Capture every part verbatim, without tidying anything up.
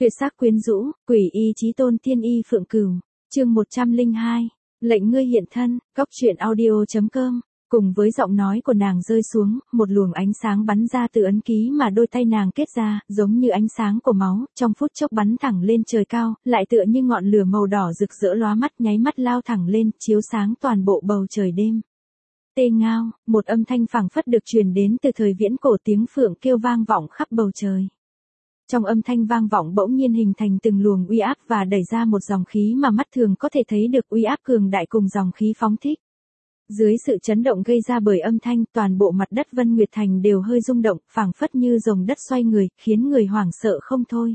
Tuyệt sắc quyến rũ, quỷ y chí tôn tiên y Phượng Cửu, chương một trăm lẻ hai, lệnh ngươi hiện thân, góc truyện audio.com. Cùng với giọng nói của nàng rơi xuống, một luồng ánh sáng bắn ra từ ấn ký mà đôi tay nàng kết ra, giống như ánh sáng của máu, trong phút chốc bắn thẳng lên trời cao, lại tựa như ngọn lửa màu đỏ rực rỡ lóa mắt nháy mắt lao thẳng lên, chiếu sáng toàn bộ bầu trời đêm. Tê ngao, một âm thanh phảng phất được truyền đến từ thời viễn cổ, tiếng phượng kêu vang vọng khắp bầu trời. Trong âm thanh vang vọng bỗng nhiên hình thành từng luồng uy áp và đẩy ra một dòng khí mà mắt thường có thể thấy được uy áp cường đại cùng dòng khí phóng thích. Dưới sự chấn động gây ra bởi âm thanh, toàn bộ mặt đất Vân Nguyệt Thành đều hơi rung động, phảng phất như rồng đất xoay người, khiến người hoảng sợ không thôi.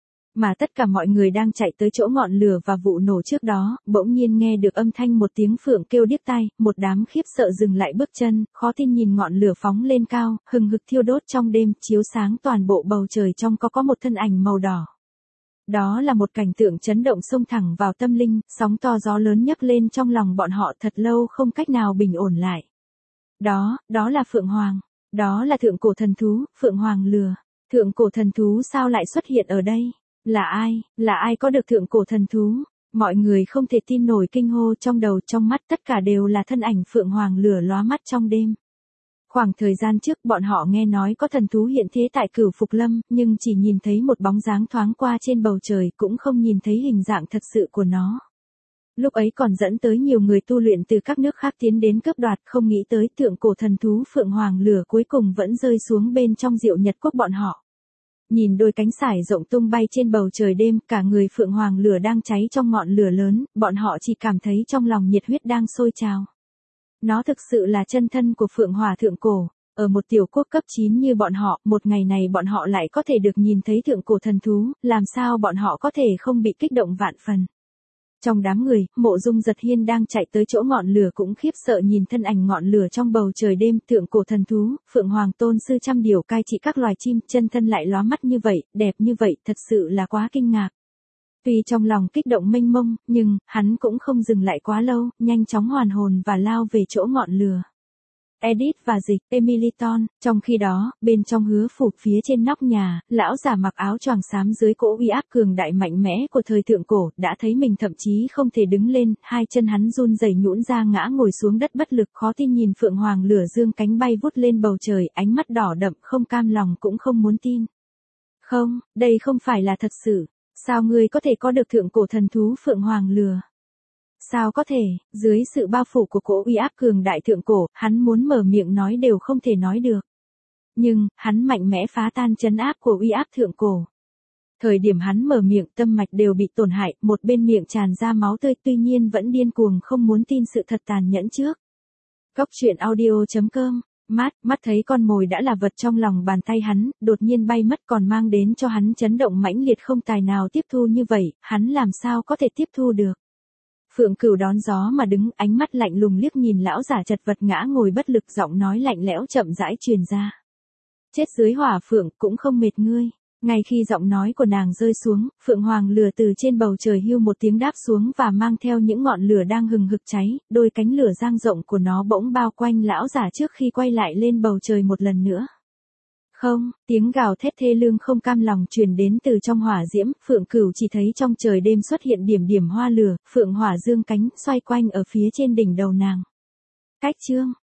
Mà tất cả mọi người đang chạy tới chỗ ngọn lửa và vụ nổ trước đó, bỗng nhiên nghe được âm thanh một tiếng phượng kêu điếc tai, một đám khiếp sợ dừng lại bước chân, khó tin nhìn ngọn lửa phóng lên cao, hừng hực thiêu đốt trong đêm, chiếu sáng toàn bộ bầu trời, trong có có một thân ảnh màu đỏ. Đó là một cảnh tượng chấn động xông thẳng vào tâm linh, sóng to gió lớn nhấc lên trong lòng bọn họ thật lâu không cách nào bình ổn lại. Đó, đó là Phượng Hoàng, đó là thượng cổ thần thú, Phượng Hoàng lừa. Thượng cổ thần thú sao lại xuất hiện ở đây? Là ai, là ai có được thượng cổ thần thú? Mọi người không thể tin nổi, kinh hô, trong đầu trong mắt tất cả đều là thân ảnh Phượng Hoàng lửa lóa mắt trong đêm. Khoảng thời gian trước bọn họ nghe nói có thần thú hiện thế tại Cửu Phục Lâm, nhưng chỉ nhìn thấy một bóng dáng thoáng qua trên bầu trời, cũng không nhìn thấy hình dạng thật sự của nó. Lúc ấy còn dẫn tới nhiều người tu luyện từ các nước khác tiến đến cướp đoạt, không nghĩ tới thượng cổ thần thú Phượng Hoàng lửa cuối cùng vẫn rơi xuống bên trong Diệu Nhật Quốc bọn họ. Nhìn đôi cánh sải rộng tung bay trên bầu trời đêm, cả người Phượng Hoàng lửa đang cháy trong ngọn lửa lớn, bọn họ chỉ cảm thấy trong lòng nhiệt huyết đang sôi trào. Nó thực sự là chân thân của Phượng Hỏa thượng cổ. Ở một tiểu quốc cấp chín như bọn họ, một ngày này bọn họ lại có thể được nhìn thấy thượng cổ thần thú, làm sao bọn họ có thể không bị kích động vạn phần. Trong đám người, Mộ Dung Giật Hiên đang chạy tới chỗ ngọn lửa cũng khiếp sợ nhìn thân ảnh ngọn lửa trong bầu trời đêm, thượng cổ thần thú, Phượng Hoàng tôn sư trăm điều cai trị các loài chim, chân thân lại lóa mắt như vậy, đẹp như vậy, thật sự là quá kinh ngạc. Tuy trong lòng kích động mênh mông, nhưng, hắn cũng không dừng lại quá lâu, nhanh chóng hoàn hồn và lao về chỗ ngọn lửa. Edith và Dịch, Emiliton, trong khi đó, bên trong Hứa Phủ phía trên nóc nhà, lão già mặc áo choàng xám dưới cỗ uy áp cường đại mạnh mẽ của thời thượng cổ, đã thấy mình thậm chí không thể đứng lên, hai chân hắn run rẩy nhũn ra ngã ngồi xuống đất bất lực, khó tin nhìn Phượng Hoàng lửa dương cánh bay vút lên bầu trời, ánh mắt đỏ đậm, không cam lòng cũng không muốn tin. Không, đây không phải là thật sự. Sao ngươi có thể có được thượng cổ thần thú Phượng Hoàng lừa? Sao có thể, dưới sự bao phủ của cỗ uy áp cường đại thượng cổ, hắn muốn mở miệng nói đều không thể nói được. Nhưng, hắn mạnh mẽ phá tan trấn áp của uy áp thượng cổ. Thời điểm hắn mở miệng, tâm mạch đều bị tổn hại, một bên miệng tràn ra máu tươi, tuy nhiên vẫn điên cuồng không muốn tin sự thật tàn nhẫn trước. Góc truyện audio.com. Mắt, mắt thấy con mồi đã là vật trong lòng bàn tay hắn, đột nhiên bay mất, còn mang đến cho hắn chấn động mãnh liệt không tài nào tiếp thu như vậy, hắn làm sao có thể tiếp thu được. Phượng Cửu đón gió mà đứng, ánh mắt lạnh lùng liếc nhìn lão giả chật vật ngã ngồi bất lực, giọng nói lạnh lẽo chậm rãi truyền ra. Chết dưới hỏa phượng cũng không mệt ngươi. Ngay khi giọng nói của nàng rơi xuống, Phượng Hoàng lửa từ trên bầu trời hưu một tiếng đáp xuống và mang theo những ngọn lửa đang hừng hực cháy, đôi cánh lửa dang rộng của nó bỗng bao quanh lão giả trước khi quay lại lên bầu trời một lần nữa. Không, tiếng gào thét thê lương không cam lòng truyền đến từ trong hỏa diễm, Phượng Cửu chỉ thấy trong trời đêm xuất hiện điểm điểm hoa lửa, Phượng Hỏa dương cánh, xoay quanh ở phía trên đỉnh đầu nàng. Cách chương,